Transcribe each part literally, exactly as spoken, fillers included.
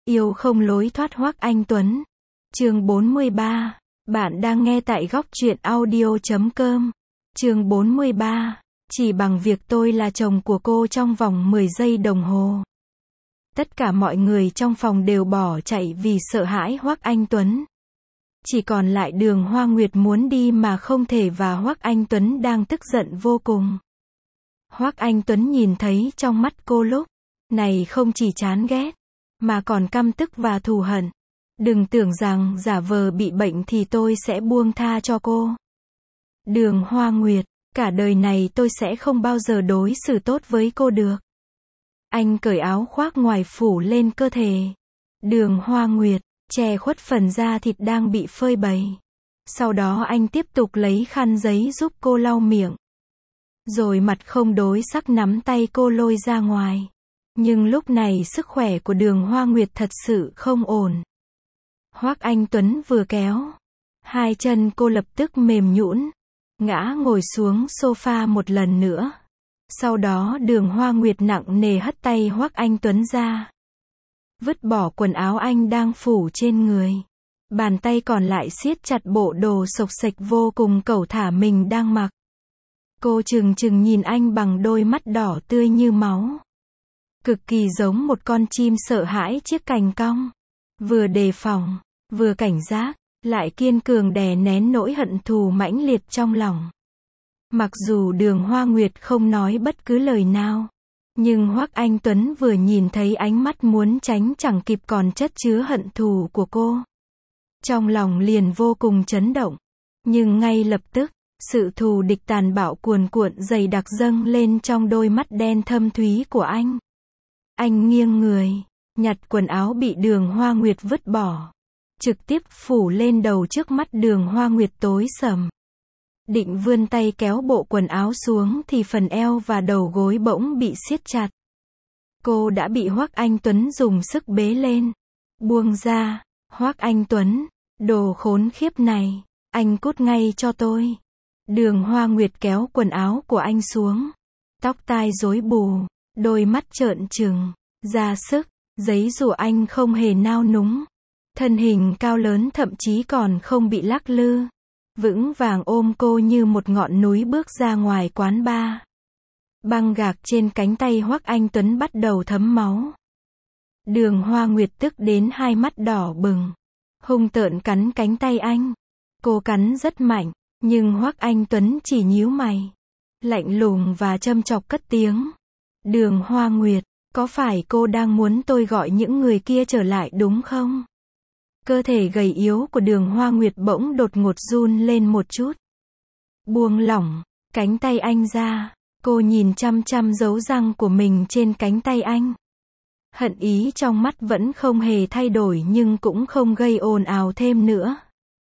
Yêu không lối thoát Hoắc Anh Tuấn. Chương bốn mươi ba. Bạn đang nghe tại góc truyện audio chấm com. Chương bốn mươi ba. Chỉ bằng việc tôi là chồng của cô trong vòng mười giây đồng hồ. Tất cả mọi người trong phòng đều bỏ chạy vì sợ hãi Hoắc Anh Tuấn. Chỉ còn lại Đường Hoa Nguyệt muốn đi mà không thể và Hoắc Anh Tuấn đang tức giận vô cùng. Hoắc Anh Tuấn nhìn thấy trong mắt cô lúc này không chỉ chán ghét, mà còn căm tức và thù hận. Đừng tưởng rằng giả vờ bị bệnh thì tôi sẽ buông tha cho cô. Đường Hoa Nguyệt, cả đời này tôi sẽ không bao giờ đối xử tốt với cô được. Anh cởi áo khoác ngoài phủ lên cơ thể Đường Hoa Nguyệt, che khuất phần da thịt đang bị phơi bày. Sau đó anh tiếp tục lấy khăn giấy giúp cô lau miệng. Rồi mặt không đối sắc nắm tay cô lôi ra ngoài. Nhưng lúc này sức khỏe của Đường Hoa Nguyệt thật sự không ổn. Hoắc Anh Tuấn vừa kéo, hai chân cô lập tức mềm nhũn, ngã ngồi xuống sofa một lần nữa. Sau đó Đường Hoa Nguyệt nặng nề hất tay Hoắc Anh Tuấn ra, vứt bỏ quần áo anh đang phủ trên người. Bàn tay còn lại siết chặt bộ đồ xộc xệch vô cùng cẩu thả mình đang mặc. Cô trừng trừng nhìn anh bằng đôi mắt đỏ tươi như máu. Cực kỳ giống một con chim sợ hãi chiếc cành cong. Vừa đề phòng, vừa cảnh giác, lại kiên cường đè nén nỗi hận thù mãnh liệt trong lòng. Mặc dù Đường Hoa Nguyệt không nói bất cứ lời nào, nhưng Hoắc Anh Tuấn vừa nhìn thấy ánh mắt muốn tránh chẳng kịp còn chất chứa hận thù của cô. Trong lòng liền vô cùng chấn động. Nhưng ngay lập tức, sự thù địch tàn bạo cuồn cuộn dày đặc dâng lên trong đôi mắt đen thâm thúy của anh. Anh nghiêng người, nhặt quần áo bị Đường Hoa Nguyệt vứt bỏ, trực tiếp phủ lên đầu trước mắt Đường Hoa Nguyệt tối sầm. Định vươn tay kéo bộ quần áo xuống thì phần eo và đầu gối bỗng bị siết chặt. Cô đã bị Hoắc Anh Tuấn dùng sức bế lên. Buông ra, Hoắc Anh Tuấn, đồ khốn khiếp này, anh cút ngay cho tôi. Đường Hoa Nguyệt kéo quần áo của anh xuống. Tóc tai rối bù, đôi mắt trợn trừng, ra sức, giấy rủa anh không hề nao núng. Thân hình cao lớn thậm chí còn không bị lắc lư. Vững vàng ôm cô như một ngọn núi bước ra ngoài quán bar. Băng gạc trên cánh tay Hoắc Anh Tuấn bắt đầu thấm máu. Đường Hoa Nguyệt tức đến hai mắt đỏ bừng, hung tợn cắn cánh tay anh. Cô cắn rất mạnh, nhưng Hoắc Anh Tuấn chỉ nhíu mày, lạnh lùng và châm chọc cất tiếng. Đường Hoa Nguyệt, có phải cô đang muốn tôi gọi những người kia trở lại đúng không? Cơ thể gầy yếu của Đường Hoa Nguyệt bỗng đột ngột run lên một chút. Buông lỏng cánh tay anh ra, cô nhìn chăm chăm dấu răng của mình trên cánh tay anh. Hận ý trong mắt vẫn không hề thay đổi nhưng cũng không gây ồn ào thêm nữa.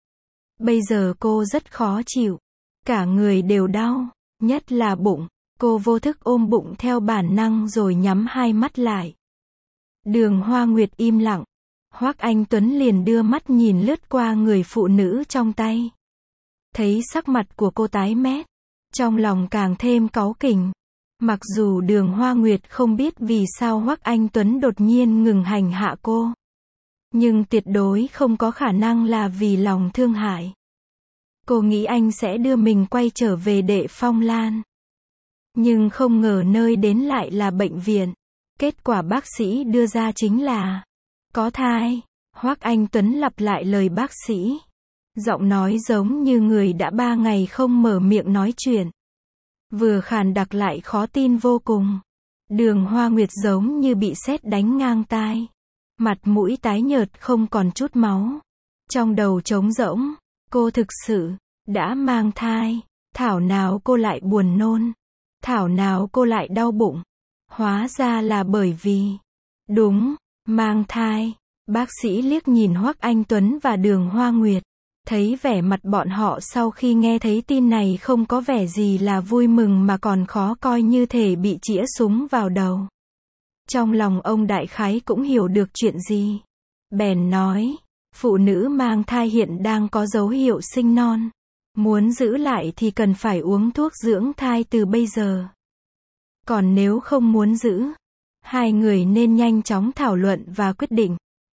Bây giờ cô rất khó chịu, cả người đều đau, nhất là bụng. Cô vô thức ôm bụng theo bản năng rồi nhắm hai mắt lại. Đường Hoa Nguyệt im lặng. Hoắc Anh Tuấn liền đưa mắt nhìn lướt qua người phụ nữ trong tay. Thấy sắc mặt của cô tái mét, trong lòng càng thêm cáu kỉnh. Mặc dù Đường Hoa Nguyệt không biết vì sao Hoắc Anh Tuấn đột nhiên ngừng hành hạ cô, nhưng tuyệt đối không có khả năng là vì lòng thương hại. Cô nghĩ anh sẽ đưa mình quay trở về Đệ Phong Lan. Nhưng không ngờ nơi đến lại là bệnh viện. Kết quả bác sĩ đưa ra chính là có thai. Hoắc Anh Tuấn lặp lại lời bác sĩ, giọng nói giống như người đã ba ngày không mở miệng nói chuyện, vừa khàn đặc lại khó tin vô cùng. Đường Hoa Nguyệt giống như bị sét đánh ngang tai, mặt mũi tái nhợt không còn chút máu, trong đầu trống rỗng. Cô thực sự đã mang thai. Thảo nào cô lại buồn nôn, thảo nào cô lại đau bụng. Hóa ra là bởi vì đúng, mang thai. Bác sĩ liếc nhìn Hoắc Anh Tuấn và Đường Hoa Nguyệt, thấy vẻ mặt bọn họ sau khi nghe thấy tin này không có vẻ gì là vui mừng mà còn khó coi như thể bị chĩa súng vào đầu. Trong lòng ông đại khái cũng hiểu được chuyện gì. Bèn nói, phụ nữ mang thai hiện đang có dấu hiệu sinh non. Muốn giữ lại thì cần phải uống thuốc dưỡng thai từ bây giờ. Còn nếu không muốn giữ, hai người nên nhanh chóng thảo luận và quyết định.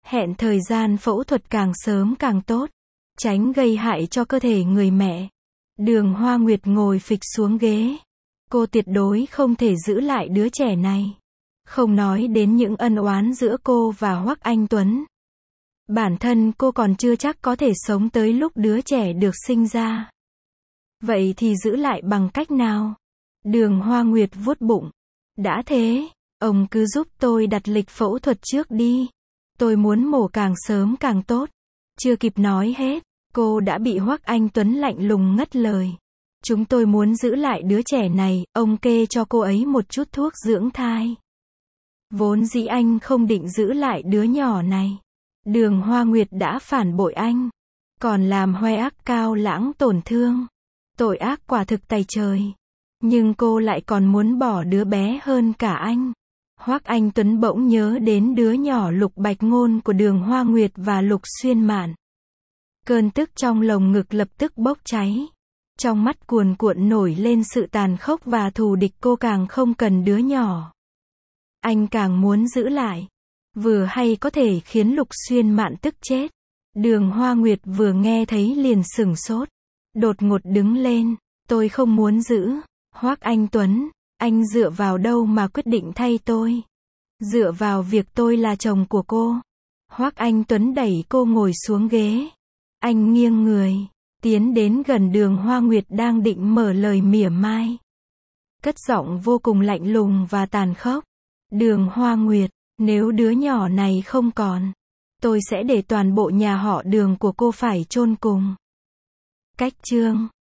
Hẹn thời gian phẫu thuật càng sớm càng tốt, tránh gây hại cho cơ thể người mẹ. Đường Hoa Nguyệt ngồi phịch xuống ghế. Cô tuyệt đối không thể giữ lại đứa trẻ này. Không nói đến những ân oán giữa cô và Hoắc Anh Tuấn. Bản thân cô còn chưa chắc có thể sống tới lúc đứa trẻ được sinh ra. Vậy thì giữ lại bằng cách nào? Đường Hoa Nguyệt vuốt bụng. Đã thế, ông cứ giúp tôi đặt lịch phẫu thuật trước đi. Tôi muốn mổ càng sớm càng tốt. Chưa kịp nói hết, cô đã bị Hoắc Anh Tuấn lạnh lùng ngắt lời. Chúng tôi muốn giữ lại đứa trẻ này, ông kê cho cô ấy một chút thuốc dưỡng thai. Vốn dĩ anh không định giữ lại đứa nhỏ này. Đường Hoa Nguyệt đã phản bội anh, còn làm Hoe Ác Cao Lãng tổn thương. Tội ác quả thực tày trời. Nhưng cô lại còn muốn bỏ đứa bé hơn cả anh. Hoắc Anh Tuấn bỗng nhớ đến đứa nhỏ Lục Bạch Ngôn của Đường Hoa Nguyệt và Lục Xuyên Mạn. Cơn tức trong lồng ngực lập tức bốc cháy. Trong mắt cuồn cuộn nổi lên sự tàn khốc và thù địch. Cô càng không cần đứa nhỏ. Anh càng muốn giữ lại. Vừa hay có thể khiến Lục Xuyên Mạn tức chết. Đường Hoa Nguyệt vừa nghe thấy liền sửng sốt. Đột ngột đứng lên. Tôi không muốn giữ. Hoắc Anh Tuấn, anh dựa vào đâu mà quyết định thay tôi? Dựa vào việc tôi là chồng của cô. Hoắc Anh Tuấn đẩy cô ngồi xuống ghế. Anh nghiêng người, tiến đến gần Đường Hoa Nguyệt đang định mở lời mỉa mai. Cất giọng vô cùng lạnh lùng và tàn khốc. Đường Hoa Nguyệt, nếu đứa nhỏ này không còn, tôi sẽ để toàn bộ nhà họ Đường của cô phải chôn cùng. Cách chương